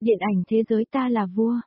Điện ảnh thế giới ta là vua,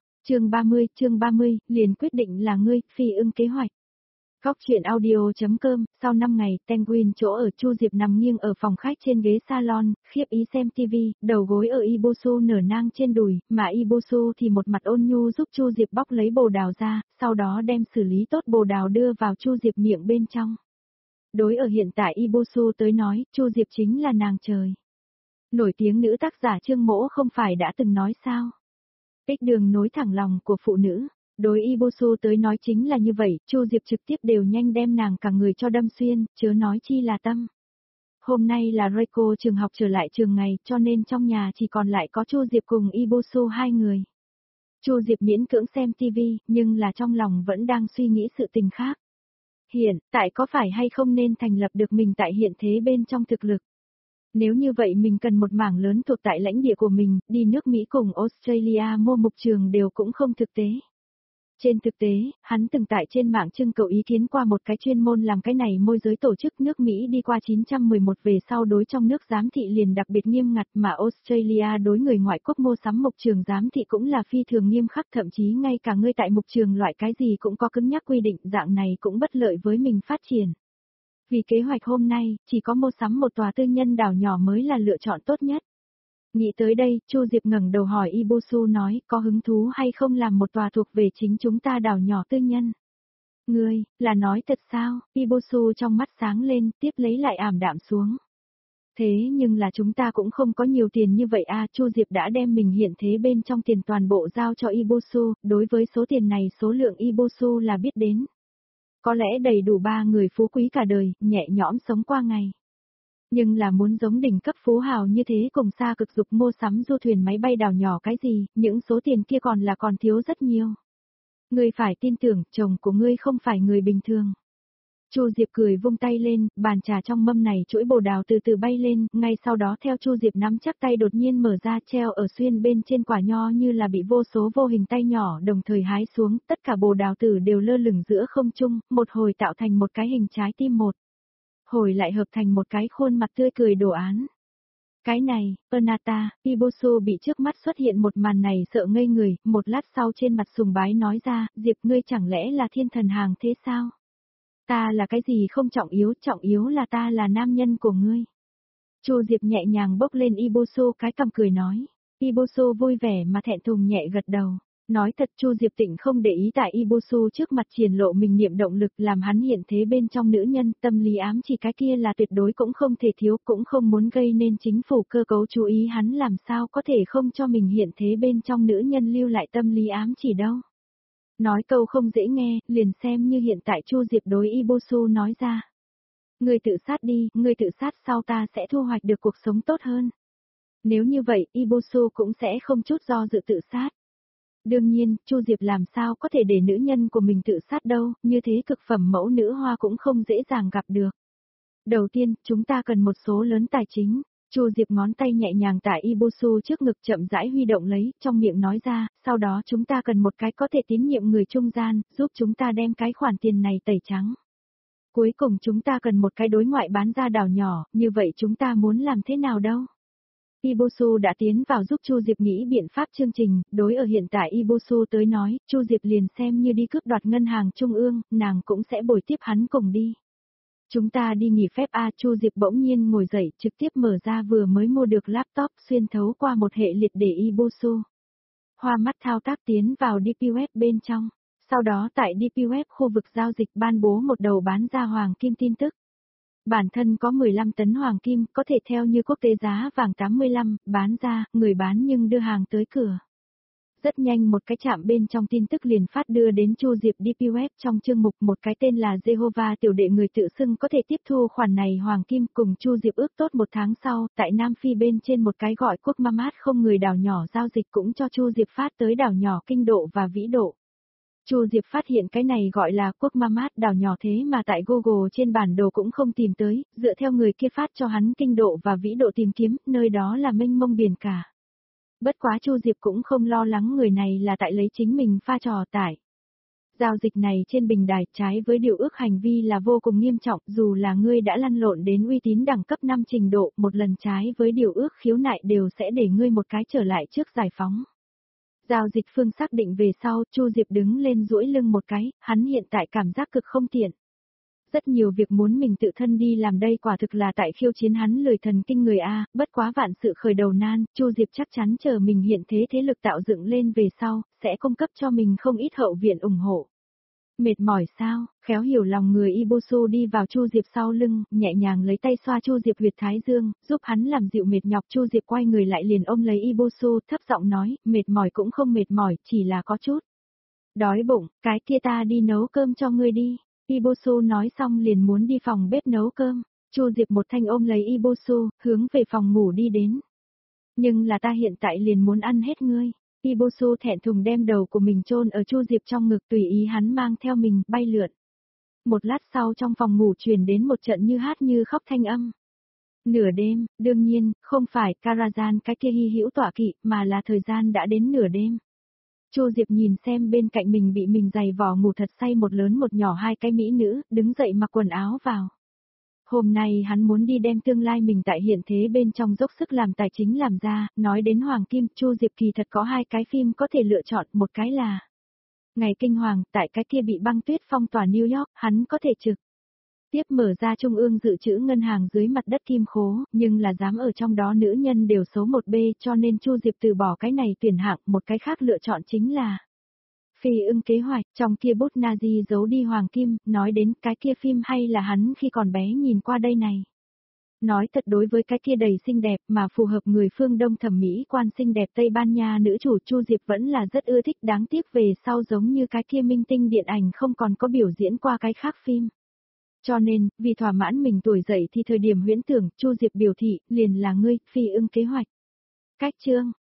chương 30, liền quyết định là ngươi, phi ưng kế hoạch. Góc truyện audio.com, sau 5 ngày, Penguin chỗ ở Chu Diệp nằm nghiêng ở phòng khách trên ghế salon, khiếp ý xem TV, đầu gối ở Ibosu nở nang trên đùi, mà Ibosu thì một mặt ôn nhu giúp Chu Diệp bóc lấy bồ đào ra, sau đó đem xử lý tốt bồ đào đưa vào Chu Diệp miệng bên trong. Đối ở hiện tại Ibosu tới nói, Chu Diệp chính là nàng trời. Nổi tiếng nữ tác giả Trương Mỗ không phải đã từng nói sao? Ích đường nối thẳng lòng của phụ nữ. Đối Ibosu tới nói chính là như vậy, Chu Diệp trực tiếp đều nhanh đem nàng cả người cho đâm xuyên, chớ nói chi là tâm. Hôm nay là Reiko trường học trở lại trường ngày, cho nên trong nhà chỉ còn lại có Chu Diệp cùng Ibosu hai người. Chu Diệp miễn cưỡng xem TV, nhưng là trong lòng vẫn đang suy nghĩ sự tình khác. Hiện tại có phải hay không nên thành lập được mình tại hiện thế bên trong thực lực? Nếu như vậy mình cần một mảng lớn thuộc tại lãnh địa của mình, đi nước Mỹ cùng Australia mua mục trường đều cũng không thực tế. Trên thực tế, hắn từng tại trên mạng trưng cầu ý kiến qua một cái chuyên môn làm cái này môi giới tổ chức nước Mỹ đi qua 911 về sau đối trong nước giám thị liền đặc biệt nghiêm ngặt mà Australia đối người ngoại quốc mua sắm mục trường giám thị cũng là phi thường nghiêm khắc, thậm chí ngay cả ngươi tại mục trường loại cái gì cũng có cứng nhắc quy định, dạng này cũng bất lợi với mình phát triển. Vì kế hoạch hôm nay, chỉ có mua sắm một tòa tư nhân đảo nhỏ mới là lựa chọn tốt nhất. Nghĩ tới đây, Chu Diệp ngẩng đầu hỏi Ibosu nói, có hứng thú hay không làm một tòa thuộc về chính chúng ta đảo nhỏ tư nhân? Ngươi, là nói thật sao? Ibosu trong mắt sáng lên, tiếp lấy lại ảm đạm xuống. Thế nhưng là chúng ta cũng không có nhiều tiền như vậy à, Chu Diệp đã đem mình hiện thế bên trong tiền toàn bộ giao cho Ibosu, đối với số tiền này số lượng Ibosu là biết đến. Có lẽ đầy đủ 3 người phú quý cả đời, nhẹ nhõm sống qua ngày. Nhưng là muốn giống đỉnh cấp phú hào như thế cùng xa cực dục mua sắm du thuyền máy bay đảo nhỏ cái gì, những số tiền kia còn thiếu rất nhiều. Ngươi phải tin tưởng, chồng của ngươi không phải người bình thường. Chu Diệp cười vung tay lên, bàn trà trong mâm này chuỗi bồ đào từ từ bay lên, ngay sau đó theo Chu Diệp nắm chắc tay đột nhiên mở ra treo ở xuyên bên trên quả nho như là bị vô số vô hình tay nhỏ đồng thời hái xuống, tất cả bồ đào tử đều lơ lửng giữa không trung, một hồi tạo thành một cái hình trái tim một. Hồi lại hợp thành một cái khuôn mặt tươi cười đồ án. Cái này, Pernata, Ibosu bị trước mắt xuất hiện một màn này sợ ngây người, một lát sau trên mặt sùng bái nói ra, Diệp ngươi chẳng lẽ là thiên thần hàng thế sao? Ta là cái gì không trọng yếu là ta là nam nhân của ngươi. Chu Diệp nhẹ nhàng bốc lên Ibosu cái cằm cười nói. Ibosu vui vẻ mà thẹn thùng nhẹ gật đầu. Nói thật Chu Diệp Tịnh không để ý tại Ibosu trước mặt triển lộ mình niệm động lực làm hắn hiện thế bên trong nữ nhân, tâm lý ám chỉ cái kia là tuyệt đối cũng không thể thiếu, cũng không muốn gây nên chính phủ cơ cấu chú ý hắn làm sao có thể không cho mình hiện thế bên trong nữ nhân lưu lại tâm lý ám chỉ đâu. Nói câu không dễ nghe, liền xem như hiện tại Chu Diệp đối Ibosu nói ra. Ngươi tự sát đi, ngươi tự sát sau ta sẽ thu hoạch được cuộc sống tốt hơn. Nếu như vậy, Ibosu cũng sẽ không chút do dự tự sát. Đương nhiên, Chu Diệp làm sao có thể để nữ nhân của mình tự sát đâu, như thế cực phẩm mẫu nữ hoa cũng không dễ dàng gặp được. Đầu tiên, chúng ta cần một số lớn tài chính. Chu Diệp ngón tay nhẹ nhàng tại Ibosu trước ngực chậm rãi huy động lấy, trong miệng nói ra, sau đó chúng ta cần một cái có thể tín nhiệm người trung gian, giúp chúng ta đem cái khoản tiền này tẩy trắng. Cuối cùng chúng ta cần một cái đối ngoại bán ra đảo nhỏ, như vậy chúng ta muốn làm thế nào đâu? Ibosu đã tiến vào giúp Chu Diệp nghĩ biện pháp chương trình, đối ở hiện tại Ibosu tới nói, Chu Diệp liền xem như đi cướp đoạt ngân hàng trung ương, nàng cũng sẽ bồi tiếp hắn cùng đi. Chúng ta đi nghỉ phép a, Chu Diệp bỗng nhiên ngồi dậy, trực tiếp mở ra vừa mới mua được laptop xuyên thấu qua một hệ liệt để Ibosu. Hoa mắt thao tác tiến vào DP Web bên trong, sau đó tại DP Web khu vực giao dịch ban bố một đầu bán ra hoàng kim tin tức. Bản thân có 15 tấn hoàng kim, có thể theo như quốc tế giá vàng 85, bán ra, người bán nhưng đưa hàng tới cửa. Rất nhanh một cái chạm bên trong tin tức liền phát đưa đến Chu Diệp DP Web trong chương mục một cái tên là Jehovah tiểu đệ người tự xưng có thể tiếp thu khoản này hoàng kim cùng Chu Diệp ước tốt một tháng sau, tại Nam Phi bên trên một cái gọi quốc Mamat không người đảo nhỏ giao dịch cũng cho Chu Diệp phát tới đảo nhỏ kinh độ và vĩ độ. Chu Diệp phát hiện cái này gọi là quốc Mamat đảo nhỏ thế mà tại Google trên bản đồ cũng không tìm tới, dựa theo người kia phát cho hắn kinh độ và vĩ độ tìm kiếm, nơi đó là mênh mông biển cả. Bất quá Chu Diệp cũng không lo lắng người này là tại lấy chính mình pha trò tải. Giao dịch này trên bình đài trái với điều ước hành vi là vô cùng nghiêm trọng, dù là ngươi đã lăn lộn đến uy tín đẳng cấp 5 trình độ, một lần trái với điều ước khiếu nại đều sẽ để ngươi một cái trở lại trước giải phóng. Giao dịch phương xác định về sau, Chu Diệp đứng lên duỗi lưng một cái, hắn hiện tại cảm giác cực không tiện. Rất nhiều việc muốn mình tự thân đi làm đây quả thực là tại khiêu chiến hắn lười thần kinh người A, bất quá vạn sự khởi đầu nan, Chu Diệp chắc chắn chờ mình hiện thế lực tạo dựng lên về sau, sẽ cung cấp cho mình không ít hậu viện ủng hộ. Mệt mỏi sao, khéo hiểu lòng người Ibusu đi vào Chu Diệp sau lưng, nhẹ nhàng lấy tay xoa Chu Diệp huyệt thái dương, giúp hắn làm dịu mệt nhọc. Chu Diệp quay người lại liền ôm lấy Ibusu, thấp giọng nói, mệt mỏi cũng không mệt mỏi, chỉ là có chút đói bụng, cái kia ta đi nấu cơm cho ngươi đi. Ibusu nói xong liền muốn đi phòng bếp nấu cơm. Chu Diệp một thanh ôm lấy Ibusu, hướng về phòng ngủ đi đến. Nhưng là ta hiện tại liền muốn ăn hết ngươi. Ibusu thẹn thùng đem đầu của mình chôn ở Chu Diệp trong ngực tùy ý hắn mang theo mình bay lượn. Một lát sau trong phòng ngủ truyền đến một trận như hát như khóc thanh âm. Nửa đêm, đương nhiên, không phải Karazhan cái kia hy hữu tọa kỵ mà là thời gian đã đến nửa đêm. Chu Diệp nhìn xem bên cạnh mình bị mình giày vò ngủ thật say một lớn một nhỏ hai cái mỹ nữ, đứng dậy mặc quần áo vào. Hôm nay hắn muốn đi đem tương lai mình tại hiện thế bên trong dốc sức làm tài chính làm ra, nói đến Hoàng Kim, Chu Diệp kỳ thật có hai cái phim có thể lựa chọn, một cái là Ngày Kinh Hoàng, tại cái kia bị băng tuyết phong tỏa New York, hắn có thể trực tiếp mở ra trung ương dự trữ ngân hàng dưới mặt đất kim khố, nhưng là dám ở trong đó nữ nhân đều số 1B cho nên Chu Diệp từ bỏ cái này tuyển hạng, một cái khác lựa chọn chính là Phi ưng kế hoạch, trong kia bút Nazi giấu đi Hoàng Kim, nói đến cái kia phim hay là hắn khi còn bé nhìn qua đây này. Nói thật đối với cái kia đầy xinh đẹp mà phù hợp người phương Đông thẩm mỹ quan xinh đẹp Tây Ban Nha nữ chủ Chu Diệp vẫn là rất ưa thích, đáng tiếc về sau giống như cái kia minh tinh điện ảnh không còn có biểu diễn qua cái khác phim. Cho nên, vì thỏa mãn mình tuổi dậy thì thời điểm huyễn tưởng, Chu Diệp biểu thị, liền là ngươi, Phi ưng kế hoạch. Cách chương,